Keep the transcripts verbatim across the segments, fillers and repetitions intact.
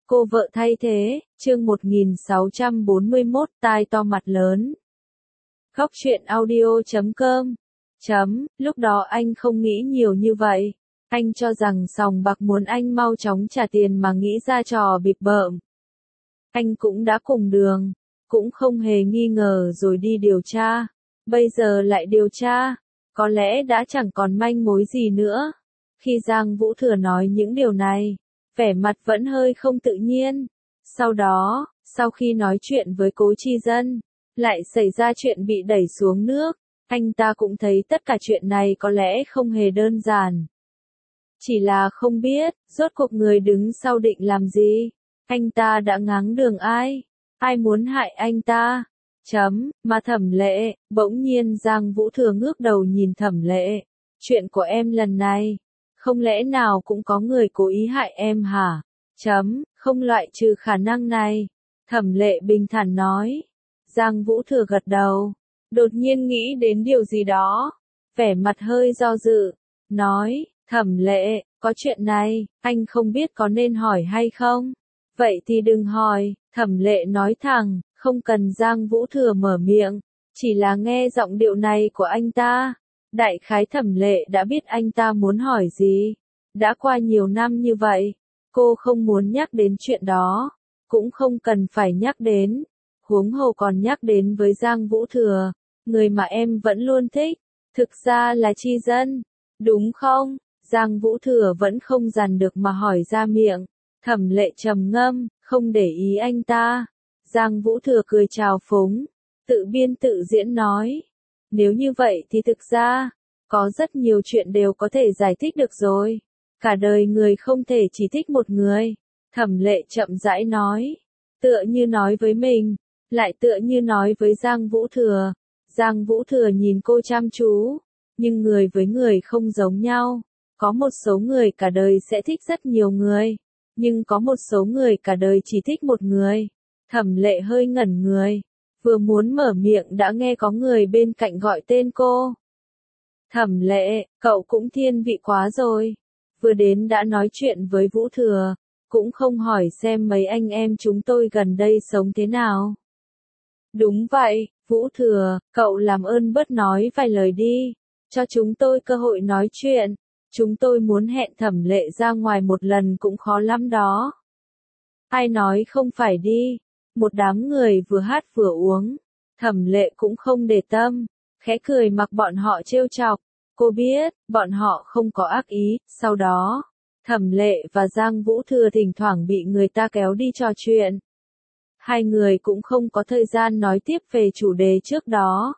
Cô vợ thay thế, chương một nghìn sáu trăm bốn mươi mốt, tai to mặt lớn. Góc truyện audio chấm com. Chấm, lúc đó anh không nghĩ nhiều như vậy. Anh cho rằng sòng bạc muốn anh mau chóng trả tiền mà nghĩ ra trò bịp bợm. Anh cũng đã cùng đường, cũng không hề nghi ngờ rồi đi điều tra. Bây giờ lại điều tra, có lẽ đã chẳng còn manh mối gì nữa. Khi Giang Vũ Thừa nói những điều này, vẻ mặt vẫn hơi không tự nhiên. Sau đó, sau khi nói chuyện với Cố Chi Dân, lại xảy ra chuyện bị đẩy xuống nước. Anh ta cũng thấy tất cả chuyện này có lẽ không hề đơn giản. Chỉ là không biết, rốt cuộc người đứng sau định làm gì? Anh ta đã ngáng đường ai? Ai muốn hại anh ta? Chấm, mà Thẩm Lệ, bỗng nhiên Giang Vũ Thừa ngước đầu nhìn Thẩm Lệ. Chuyện của em lần này, không lẽ nào cũng có người cố ý hại em hả? Chấm, không loại trừ khả năng này. Thẩm Lệ bình thản nói. Giang Vũ Thừa gật đầu, đột nhiên nghĩ đến điều gì đó, vẻ mặt hơi do dự, nói, Thẩm Lệ, có chuyện này, anh không biết có nên hỏi hay không? Vậy thì đừng hỏi, Thẩm Lệ nói thẳng, không cần Giang Vũ Thừa mở miệng, chỉ là nghe giọng điệu này của anh ta. Đại khái Thẩm Lệ đã biết anh ta muốn hỏi gì. Đã qua nhiều năm như vậy, cô không muốn nhắc đến chuyện đó, cũng không cần phải nhắc đến. Huống hồ còn nhắc đến với Giang Vũ Thừa, người mà em vẫn luôn thích, thực ra là Chi Dân, đúng không? Giang Vũ Thừa vẫn không dằn được mà hỏi ra miệng. Thẩm Lệ trầm ngâm, không để ý anh ta. Giang Vũ Thừa cười trào phúng, tự biên tự diễn nói. Nếu như vậy thì thực ra, có rất nhiều chuyện đều có thể giải thích được rồi. Cả đời người không thể chỉ thích một người. Thẩm Lệ chậm rãi nói, tựa như nói với mình, lại tựa như nói với Giang Vũ Thừa. Giang Vũ Thừa nhìn cô chăm chú, nhưng người với người không giống nhau. Có một số người cả đời sẽ thích rất nhiều người, nhưng có một số người cả đời chỉ thích một người. Thẩm Lệ hơi ngẩn người, vừa muốn mở miệng đã nghe có người bên cạnh gọi tên cô. Thẩm Lệ, cậu cũng thiên vị quá rồi. Vừa đến đã nói chuyện với Vũ Thừa, cũng không hỏi xem mấy anh em chúng tôi gần đây sống thế nào. Đúng vậy, Vũ Thừa, cậu làm ơn bớt nói vài lời đi, cho chúng tôi cơ hội nói chuyện. Chúng tôi muốn hẹn Thẩm Lệ ra ngoài một lần cũng khó lắm đó. Ai nói không phải đi. Một đám người vừa hát vừa uống. Thẩm Lệ cũng không để tâm, khẽ cười mặc bọn họ trêu chọc. Cô biết, bọn họ không có ác ý. Sau đó, Thẩm Lệ và Giang Vũ Thừa thỉnh thoảng bị người ta kéo đi trò chuyện. Hai người cũng không có thời gian nói tiếp về chủ đề trước đó.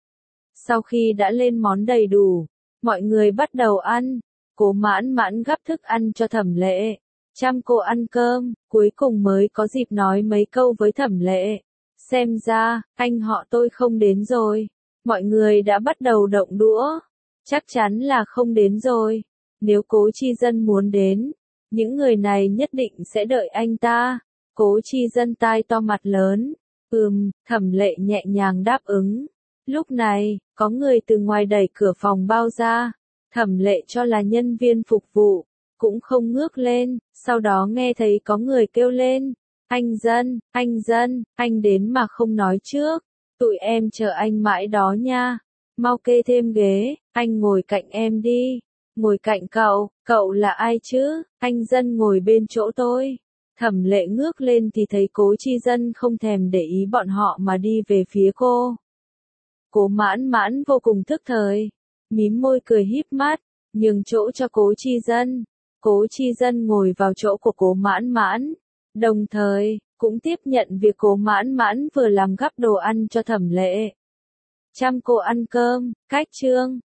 Sau khi đã lên món đầy đủ, mọi người bắt đầu ăn. Cố Mãn Mãn gắp thức ăn cho Thẩm Lệ, chăm cô ăn cơm, cuối cùng mới có dịp nói mấy câu với Thẩm Lệ. Xem ra, anh họ tôi không đến rồi. Mọi người đã bắt đầu động đũa. Chắc chắn là không đến rồi. Nếu Cố Chi Dân muốn đến, những người này nhất định sẽ đợi anh ta. Cố Chi Dân tai to mặt lớn. Ừm, Thẩm Lệ nhẹ nhàng đáp ứng. Lúc này, có người từ ngoài đẩy cửa phòng bao ra. Thẩm Lệ cho là nhân viên phục vụ, cũng không ngước lên, sau đó nghe thấy có người kêu lên. Anh Dân, anh Dân, anh đến mà không nói trước. Tụi em chờ anh mãi đó nha. Mau kê thêm ghế, anh ngồi cạnh em đi. Ngồi cạnh cậu, cậu là ai chứ? Anh Dân ngồi bên chỗ tôi. Thẩm Lệ ngước lên thì thấy Cố Chi Dân không thèm để ý bọn họ mà đi về phía cô. Cố Mãn Mãn vô cùng thức thời, mím môi cười híp mắt, nhường chỗ cho Cố Chi Dân. Cố Chi Dân ngồi vào chỗ của Cố Mãn Mãn, đồng thời, cũng tiếp nhận việc Cố Mãn Mãn vừa làm gắp đồ ăn cho Thẩm Lệ. Chăm cô ăn cơm, cách chương.